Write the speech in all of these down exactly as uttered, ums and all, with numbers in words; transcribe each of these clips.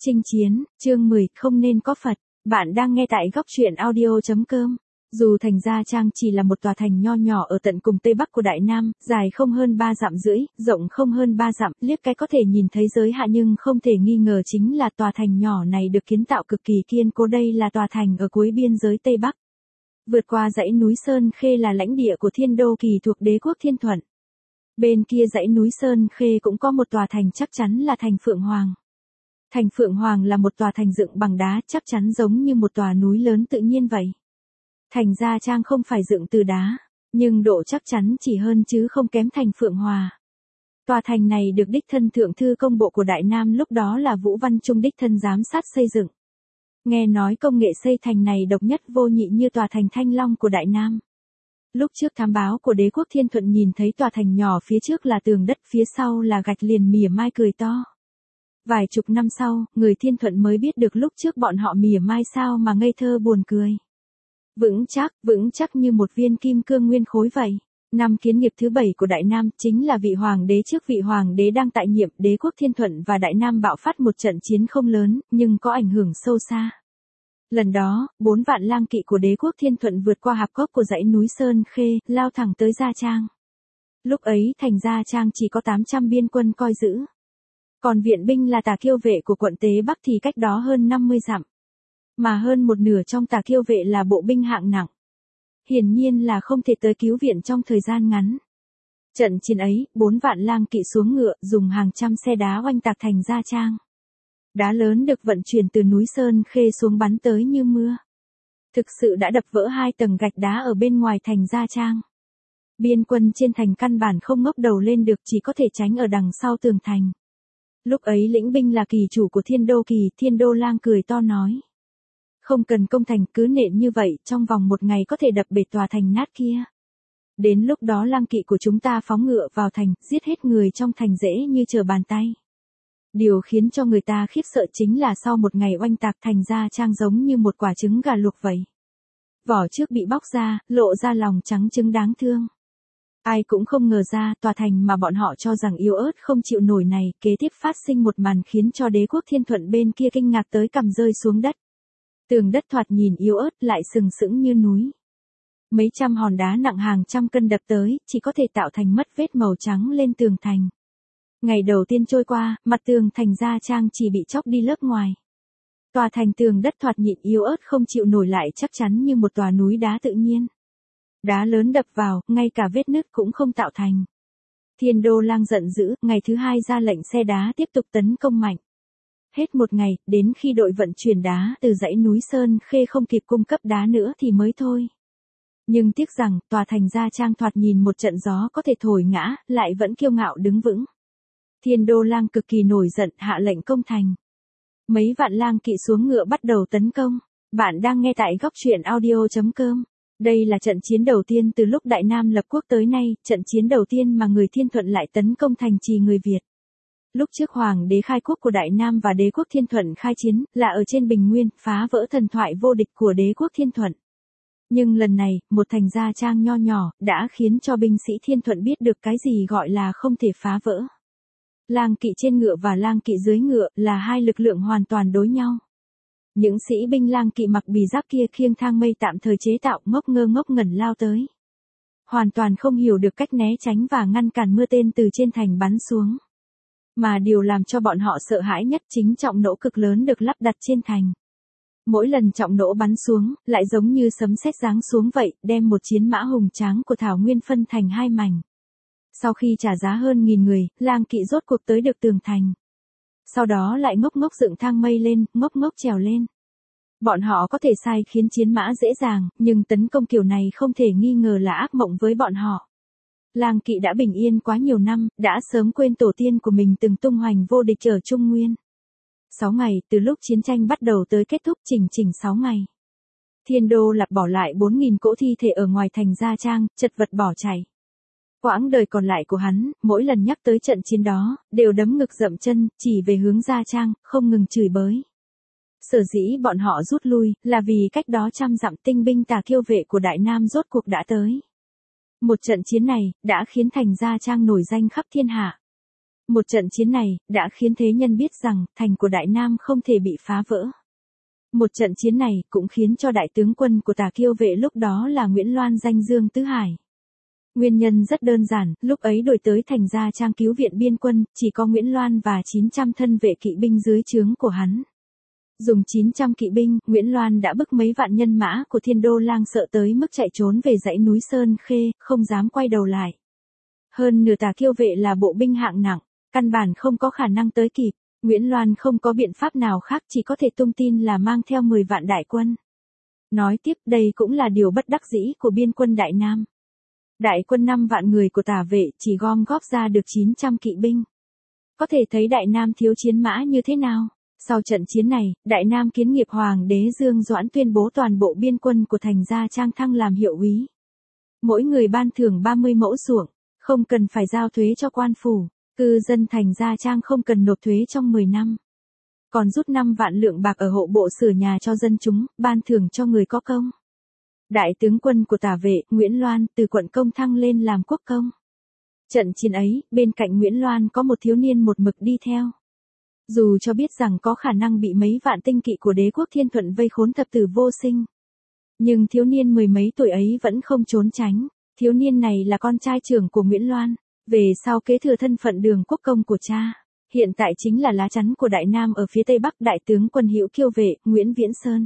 Chinh chiến, chương mười, không nên có Phật. Bạn đang nghe tại góc truyện audio chấm com. Dù thành Gia Trang chỉ là một tòa thành nho nhỏ ở tận cùng Tây Bắc của Đại Nam, dài không hơn ba dặm rưỡi, rộng không hơn ba dặm, liếc cái có thể nhìn thấy giới hạn nhưng không thể nghi ngờ chính là tòa thành nhỏ này được kiến tạo cực kỳ kiên cố. Đây là tòa thành ở cuối biên giới Tây Bắc. Vượt qua dãy núi Sơn Khê là lãnh địa của Thiên Đô Kỳ thuộc đế quốc Thiên Thuận. Bên kia dãy núi Sơn Khê cũng có một tòa thành chắc chắn là thành Phượng Hoàng. Thành Phượng Hoàng là một tòa thành dựng bằng đá chắc chắn giống như một tòa núi lớn tự nhiên vậy. Thành Gia Trang không phải dựng từ đá, nhưng độ chắc chắn chỉ hơn chứ không kém thành Phượng Hòa. Tòa thành này được đích thân thượng thư công bộ của Đại Nam lúc đó là Vũ Văn Trung đích thân giám sát xây dựng. Nghe nói công nghệ xây thành này độc nhất vô nhị như tòa thành Thanh Long của Đại Nam. Lúc trước thám báo của đế quốc Thiên Thuận nhìn thấy tòa thành nhỏ phía trước là tường đất, phía sau là gạch liền mỉa mai cười to. Vài chục năm sau, người Thiên Thuận mới biết được lúc trước bọn họ mỉa mai sao mà ngây thơ buồn cười. Vững chắc, vững chắc như một viên kim cương nguyên khối vậy. Năm kiến nghiệp thứ bảy của Đại Nam chính là vị hoàng đế trước vị hoàng đế đang tại nhiệm. Đế quốc Thiên Thuận và Đại Nam bạo phát một trận chiến không lớn, nhưng có ảnh hưởng sâu xa. Lần đó, bốn vạn lang kỵ của đế quốc Thiên Thuận vượt qua hạp cốc của dãy núi Sơn Khê, lao thẳng tới Gia Trang. Lúc ấy thành Gia Trang chỉ có tám trăm biên quân coi giữ. Còn viện binh là tà kiêu vệ của quận Tế Bắc thì cách đó hơn năm mươi dặm. Mà hơn một nửa trong tà kiêu vệ là bộ binh hạng nặng. Hiển nhiên là không thể tới cứu viện trong thời gian ngắn. Trận chiến ấy, bốn vạn lang kỵ xuống ngựa, dùng hàng trăm xe đá oanh tạc thành Gia Trang. Đá lớn được vận chuyển từ núi Sơn Khê xuống bắn tới như mưa. Thực sự đã đập vỡ hai tầng gạch đá ở bên ngoài thành Gia Trang. Biên quân trên thành căn bản không ngóc đầu lên được, chỉ có thể tránh ở đằng sau tường thành. Lúc ấy lĩnh binh là kỳ chủ của Thiên Đô Kỳ, Thiên Đô Lang cười to nói. Không cần công thành, cứ nện như vậy, trong vòng một ngày có thể đập bể tòa thành nát kia. Đến lúc đó lang kỵ của chúng ta phóng ngựa vào thành, giết hết người trong thành dễ như trở bàn tay. Điều khiến cho người ta khiếp sợ chính là sau một ngày oanh tạc thành Gia Trang giống như một quả trứng gà luộc vậy. Vỏ trước bị bóc ra, lộ ra lòng trắng trứng đáng thương. Ai cũng không ngờ ra tòa thành mà bọn họ cho rằng yếu ớt không chịu nổi này, kế tiếp phát sinh một màn khiến cho đế quốc Thiên Thuận bên kia kinh ngạc tới cằm rơi xuống đất. Tường đất thoạt nhìn yếu ớt lại sừng sững như núi. Mấy trăm hòn đá nặng hàng trăm cân đập tới, chỉ có thể tạo thành mất vết màu trắng lên tường thành. Ngày đầu tiên trôi qua, mặt tường thành Gia Trang chỉ bị chóc đi lớp ngoài. Tòa thành tường đất thoạt nhìn yếu ớt không chịu nổi lại chắc chắn như một tòa núi đá tự nhiên. Đá lớn đập vào, ngay cả vết nứt cũng không tạo thành. Thiên Đô Lang giận dữ, ngày thứ hai ra lệnh xe đá tiếp tục tấn công mạnh. Hết một ngày, đến khi đội vận chuyển đá từ dãy núi Sơn Khê không kịp cung cấp đá nữa thì mới thôi. Nhưng tiếc rằng, tòa thành Gia Trang thoạt nhìn một trận gió có thể thổi ngã, lại vẫn kiêu ngạo đứng vững. Thiên Đô Lang cực kỳ nổi giận, hạ lệnh công thành. Mấy vạn lang kỵ xuống ngựa bắt đầu tấn công. Bạn đang nghe tại góc truyện audio chấm com. Đây là trận chiến đầu tiên từ lúc Đại Nam lập quốc tới nay, trận chiến đầu tiên mà người Thiên Thuận lại tấn công thành trì người Việt. Lúc trước Hoàng đế khai quốc của Đại Nam và đế quốc Thiên Thuận khai chiến, là ở trên Bình Nguyên, phá vỡ thần thoại vô địch của đế quốc Thiên Thuận. Nhưng lần này, một thành Gia Trang nho nhỏ, đã khiến cho binh sĩ Thiên Thuận biết được cái gì gọi là không thể phá vỡ. Lang kỵ trên ngựa và lang kỵ dưới ngựa là hai lực lượng hoàn toàn đối nhau. Những sĩ binh lang kỵ mặc bì giáp kia khiêng thang mây tạm thời chế tạo, ngốc ngơ ngốc ngẩn lao tới. Hoàn toàn không hiểu được cách né tránh và ngăn cản mưa tên từ trên thành bắn xuống. Mà điều làm cho bọn họ sợ hãi nhất chính trọng nỗ cực lớn được lắp đặt trên thành. Mỗi lần trọng nỗ bắn xuống, lại giống như sấm sét giáng xuống vậy, đem một chiến mã hùng tráng của Thảo Nguyên phân thành hai mảnh. Sau khi trả giá hơn nghìn người, lang kỵ rốt cuộc tới được tường thành. Sau đó lại ngốc ngốc dựng thang mây lên, ngốc ngốc trèo lên. Bọn họ có thể sai khiến chiến mã dễ dàng, nhưng tấn công kiểu này không thể nghi ngờ là ác mộng với bọn họ. Lang kỵ đã bình yên quá nhiều năm, đã sớm quên tổ tiên của mình từng tung hoành vô địch ở Trung Nguyên. Sáu ngày, từ lúc chiến tranh bắt đầu tới kết thúc chỉnh chỉnh sáu ngày. Thiên Đô Lạp bỏ lại bốn nghìn cỗ thi thể ở ngoài thành Gia Trang, chật vật bỏ chạy. Quãng đời còn lại của hắn, mỗi lần nhắc tới trận chiến đó, đều đấm ngực dậm chân, chỉ về hướng Gia Trang, không ngừng chửi bới. Sở dĩ bọn họ rút lui, là vì cách đó trăm dặm tinh binh tà kiêu vệ của Đại Nam rốt cuộc đã tới. Một trận chiến này, đã khiến thành Gia Trang nổi danh khắp thiên hạ. Một trận chiến này, đã khiến thế nhân biết rằng, thành của Đại Nam không thể bị phá vỡ. Một trận chiến này, cũng khiến cho đại tướng quân của Tà Kiêu Vệ lúc đó là Nguyễn Loan danh dương tứ hải. Nguyên nhân rất đơn giản, lúc ấy đổi tới Thành Gia Trang cứu viện biên quân, chỉ có Nguyễn Loan và chín trăm thân vệ kỵ binh dưới trướng của hắn. Dùng chín trăm kỵ binh, Nguyễn Loan đã bức mấy vạn nhân mã của Thiên Đô Lang sợ tới mức chạy trốn về dãy núi Sơn Khê, không dám quay đầu lại. Hơn nửa Tà Kiêu Vệ là bộ binh hạng nặng, căn bản không có khả năng tới kịp. Nguyễn Loan không có biện pháp nào khác, chỉ có thể tung tin là mang theo mười vạn đại quân. Nói tiếp, đây cũng là điều bất đắc dĩ của biên quân Đại Nam. Đại quân năm vạn người của Tả Vệ chỉ gom góp ra được chín trăm kỵ binh. Có thể thấy Đại Nam thiếu chiến mã như thế nào. Sau trận chiến này, Đại Nam kiến nghiệp Hoàng đế Dương Doãn tuyên bố toàn bộ biên quân của Thành Gia Trang thăng làm hiệu úy. Mỗi người ban thưởng ba mươi mẫu ruộng, không cần phải giao thuế cho quan phủ. Cư dân Thành Gia Trang không cần nộp thuế trong mười năm. Còn rút năm vạn lượng bạc ở hộ bộ sửa nhà cho dân chúng, ban thưởng cho người có công. Đại tướng quân của Tả Vệ, Nguyễn Loan, từ quận công thăng lên làm quốc công. Trận chiến ấy, bên cạnh Nguyễn Loan có một thiếu niên một mực đi theo. Dù cho biết rằng có khả năng bị mấy vạn tinh kỵ của đế quốc Thiên Thuận vây khốn thập tử vô sinh. Nhưng thiếu niên mười mấy tuổi ấy vẫn không trốn tránh. Thiếu niên này là con trai trưởng của Nguyễn Loan. Về sau kế thừa thân phận Đường quốc công của cha, hiện tại chính là lá chắn của Đại Nam ở phía tây bắc, đại tướng quân Hữu Kiêu Vệ, Nguyễn Viễn Sơn.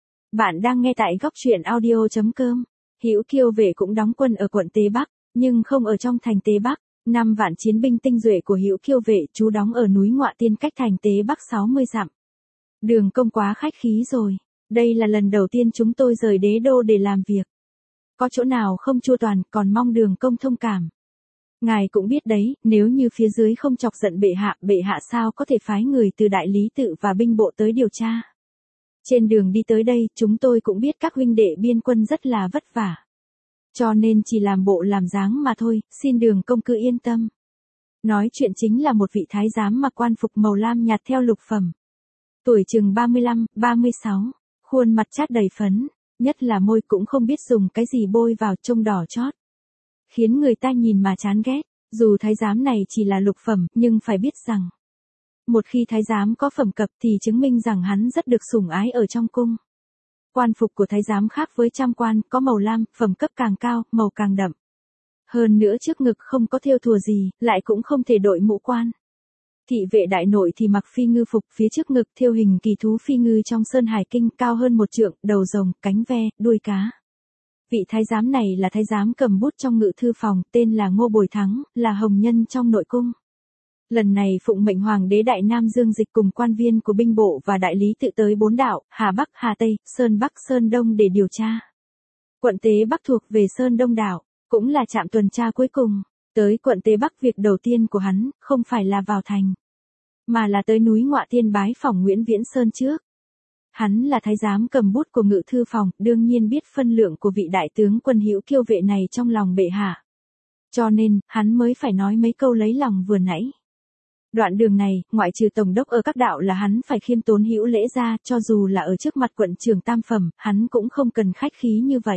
Bạn đang nghe tại góc truyện audio chấm com. Hữu Kiêu Vệ cũng đóng quân ở quận Tế Bắc, nhưng không ở trong thành Tế Bắc. Năm vạn chiến binh tinh duệ của Hữu Kiêu Vệ trú đóng ở núi Ngọa Tiên cách thành Tế Bắc sáu mươi dặm. Đường công quá khách khí rồi, đây là lần đầu tiên chúng tôi rời đế đô để làm việc. Có chỗ nào không chu toàn, còn mong Đường công thông cảm. Ngài cũng biết đấy, nếu như phía dưới không chọc giận bệ hạ, bệ hạ sao có thể phái người từ đại lý tự và binh bộ tới điều tra. Trên đường đi tới đây, chúng tôi cũng biết các huynh đệ biên quân rất là vất vả. Cho nên chỉ làm bộ làm dáng mà thôi, xin Đường công cứ yên tâm. Nói chuyện chính là một vị thái giám mặc quan phục màu lam nhạt theo lục phẩm. Tuổi chừng ba mươi lăm, ba mươi sáu, khuôn mặt chát đầy phấn, nhất là môi cũng không biết dùng cái gì bôi vào, trông đỏ chót. Khiến người ta nhìn mà chán ghét, dù thái giám này chỉ là lục phẩm, nhưng phải biết rằng, một khi thái giám có phẩm cấp thì chứng minh rằng hắn rất được sủng ái ở trong cung. Quan phục của thái giám khác với trăm quan, có màu lam, phẩm cấp càng cao, màu càng đậm. Hơn nữa trước ngực không có thêu thùa gì, lại cũng không thể đội mũ quan. Thị vệ đại nội thì mặc phi ngư phục, phía trước ngực thêu hình kỳ thú phi ngư trong Sơn Hải Kinh, cao hơn một trượng, đầu rồng, cánh ve, đuôi cá. Vị thái giám này là thái giám cầm bút trong ngự thư phòng, tên là Ngô Bồi Thắng, là hồng nhân trong nội cung. Lần này phụng mệnh Hoàng đế Đại Nam Dương Dịch cùng quan viên của binh bộ và đại lý tự tới bốn đảo, Hà Bắc, Hà Tây, Sơn Bắc, Sơn Đông để điều tra. Quận Tế Bắc thuộc về Sơn Đông đảo, cũng là trạm tuần tra cuối cùng. Tới quận Tế Bắc, việc đầu tiên của hắn, không phải là vào thành, mà là tới núi Ngọa Tiên bái phỏng Nguyễn Viễn Sơn trước. Hắn là thái giám cầm bút của ngự thư phòng, đương nhiên biết phân lượng của vị đại tướng quân Hữu Kiêu Vệ này trong lòng bệ hạ. Cho nên, hắn mới phải nói mấy câu lấy lòng vừa nãy. Đoạn đường này, ngoại trừ tổng đốc ở các đạo là hắn phải khiêm tốn hữu lễ ra, cho dù là ở trước mặt quận trưởng tam phẩm, hắn cũng không cần khách khí như vậy.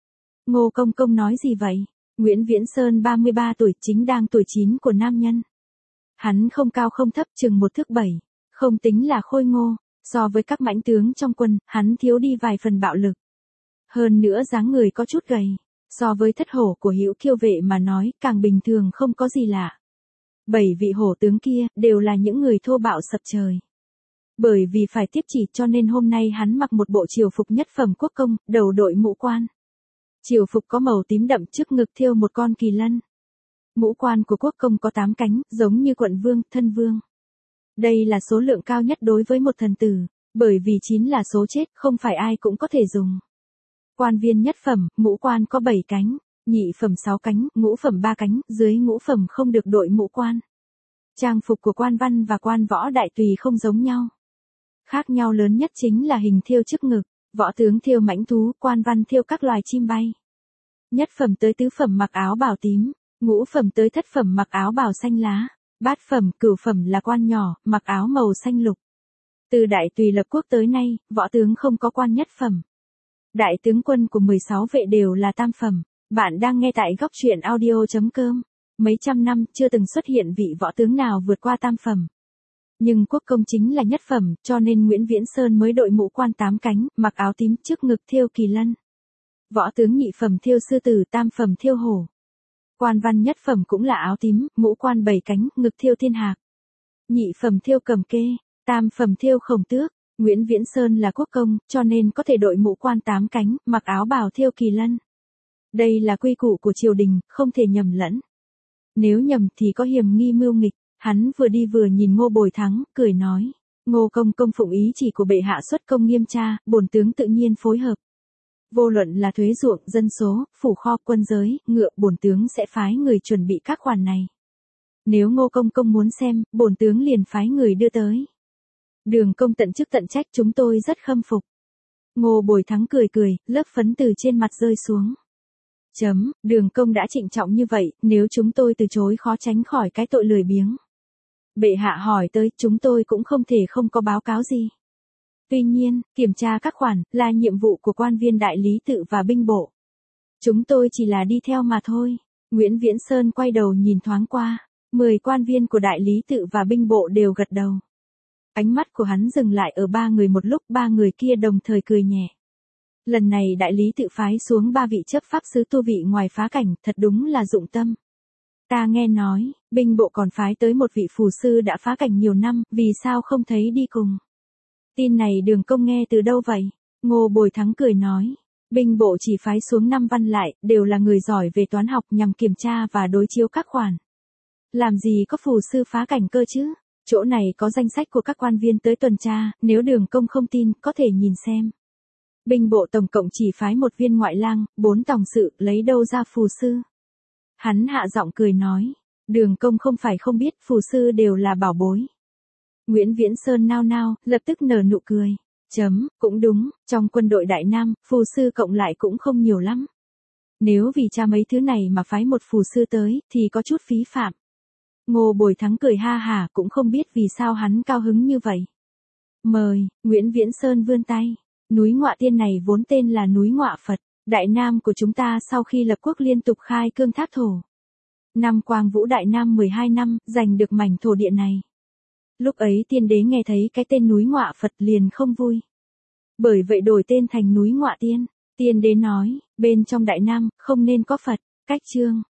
Ngô công công nói gì vậy? Nguyễn Viễn Sơn ba mươi ba tuổi, chính đang tuổi chín của nam nhân. Hắn không cao không thấp, chừng một thước bảy, không tính là khôi ngô. So với các mãnh tướng trong quân, hắn thiếu đi vài phần bạo lực. Hơn nữa dáng người có chút gầy, so với thất hổ của Hữu Kiêu Vệ mà nói, càng bình thường không có gì lạ. Bảy vị hổ tướng kia, đều là những người thô bạo sập trời. Bởi vì phải tiếp chỉ cho nên hôm nay hắn mặc một bộ triều phục nhất phẩm quốc công, đầu đội mũ quan. Triều phục có màu tím đậm, trước ngực thêu một con kỳ lân. Mũ quan của quốc công có tám cánh, giống như quận vương, thân vương. Đây là số lượng cao nhất đối với một thần tử, bởi vì chín là số chết, không phải ai cũng có thể dùng. Quan viên nhất phẩm, mũ quan có bảy cánh, nhị phẩm sáu cánh, ngũ phẩm ba cánh, dưới ngũ phẩm không được đội mũ quan. Trang phục của quan văn và quan võ đại tùy không giống nhau. Khác nhau lớn nhất chính là hình thêu trước ngực, võ tướng thêu mãnh thú, quan văn thêu các loài chim bay. Nhất phẩm tới tứ phẩm mặc áo bào tím, ngũ phẩm tới thất phẩm mặc áo bào xanh lá. Bát phẩm, cửu phẩm là quan nhỏ, mặc áo màu xanh lục. Từ đại tùy lập quốc tới nay, võ tướng không có quan nhất phẩm. Đại tướng quân của mười sáu vệ đều là tam phẩm. Bạn đang nghe tại góc truyện audio chấm com. Mấy trăm năm chưa từng xuất hiện vị võ tướng nào vượt qua tam phẩm. Nhưng quốc công chính là nhất phẩm, cho nên Nguyễn Viễn Sơn mới đội mũ quan tám cánh, mặc áo tím trước ngực thêu kỳ lân. Võ tướng nhị phẩm thêu sư tử, tam phẩm thêu hổ. Quan văn nhất phẩm cũng là áo tím, mũ quan bảy cánh, ngực thêu thiên hạc. Nhị phẩm thêu cầm kê, tam phẩm thêu khổng tước. Nguyễn Viễn Sơn là quốc công, cho nên có thể đội mũ quan tám cánh, mặc áo bào thêu kỳ lân. Đây là quy củ của triều đình, không thể nhầm lẫn. Nếu nhầm thì có hiểm nghi mưu nghịch. Hắn vừa đi vừa nhìn Ngô Bồi Thắng, cười nói. Ngô công công phụng ý chỉ của bệ hạ xuất công nghiêm tra, bổn tướng tự nhiên phối hợp. Vô luận là thuế ruộng, dân số, phủ kho, quân giới, ngựa, bổn tướng sẽ phái người chuẩn bị các khoản này. Nếu Ngô công công muốn xem, bổn tướng liền phái người đưa tới. Đường công tận chức tận trách, chúng tôi rất khâm phục. Ngô Bồi Thắng cười cười, lớp phấn từ trên mặt rơi xuống. Chấm, đường công đã trịnh trọng như vậy, nếu chúng tôi từ chối khó tránh khỏi cái tội lười biếng. Bệ hạ hỏi tới, chúng tôi cũng không thể không có báo cáo gì. Tuy nhiên, kiểm tra các khoản, là nhiệm vụ của quan viên đại lý tự và binh bộ. Chúng tôi chỉ là đi theo mà thôi. Nguyễn Viễn Sơn quay đầu nhìn thoáng qua. Mười quan viên của đại lý tự và binh bộ đều gật đầu. Ánh mắt của hắn dừng lại ở ba người một lúc, ba người kia đồng thời cười nhẹ. Lần này đại lý tự phái xuống ba vị chấp pháp sứ tu vị ngoài phá cảnh, thật đúng là dụng tâm. Ta nghe nói, binh bộ còn phái tới một vị phù sư đã phá cảnh nhiều năm, vì sao không thấy đi cùng? Tin này đường công nghe từ đâu vậy? Ngô Bồi Thắng cười nói. Binh bộ chỉ phái xuống năm văn lại, đều là người giỏi về toán học nhằm kiểm tra và đối chiếu các khoản. Làm gì có phù sư phá cảnh cơ chứ? Chỗ này có danh sách của các quan viên tới tuần tra, nếu đường công không tin, có thể nhìn xem. Binh bộ tổng cộng chỉ phái một viên ngoại lang, bốn tòng sự, lấy đâu ra phù sư? Hắn hạ giọng cười nói. Đường công không phải không biết, phù sư đều là bảo bối. Nguyễn Viễn Sơn nao nao, lập tức nở nụ cười. Chấm, cũng đúng, trong quân đội Đại Nam, phù sư cộng lại cũng không nhiều lắm. Nếu vì cha mấy thứ này mà phái một phù sư tới, thì có chút phí phạm. Ngô Bồi Thắng cười ha hả, cũng không biết vì sao hắn cao hứng như vậy. Mời, Nguyễn Viễn Sơn vươn tay. Núi Ngọa Tiên này vốn tên là núi Ngọa Phật. Đại Nam của chúng ta sau khi lập quốc liên tục khai cương thác thổ. Năm Quang Vũ Đại Nam mười hai năm, giành được mảnh thổ địa này. Lúc ấy tiên đế nghe thấy cái tên núi Ngọa Phật liền không vui. Bởi vậy đổi tên thành núi Ngọa Tiên. Tiên đế nói, bên trong Đại Nam, không nên có Phật. Cách chương.